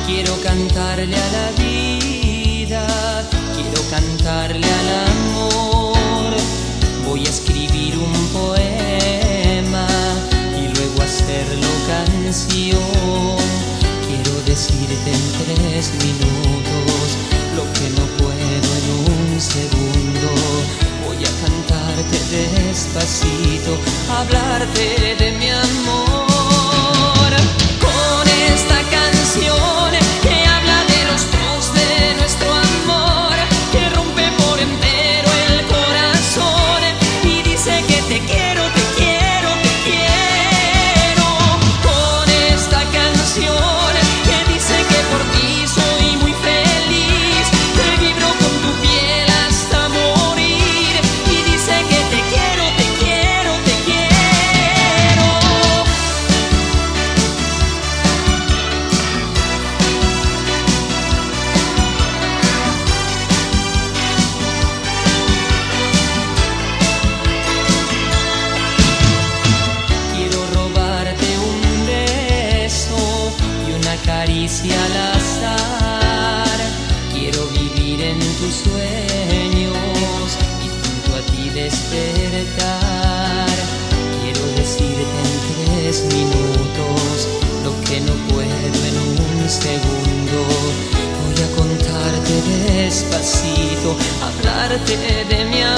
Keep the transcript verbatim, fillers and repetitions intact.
Quiero cantarle a la vida, quiero cantarle al amor. Voy a escribir un poema y luego hacerlo canción. Quiero decirte en tres minutos lo que no puedo en un segundo. Voy a cantarte despacito, hablarte de mi amor. Con esta canción que habla de los dos, de nuestro amor, que rompe por entero el corazón y dice que te quiero, te quiero, te quiero. Con esta canción que dice que por ti soy muy feliz, que vibro con tu piel hasta morir y dice que te quiero, te quiero, te quiero. Caricia al azar, quiero vivir en tus sueños y junto a ti despertar. Quiero decirte en tres minutos lo que no puedo en un segundo. Voy a contarte despacito, hablarte de mi amor.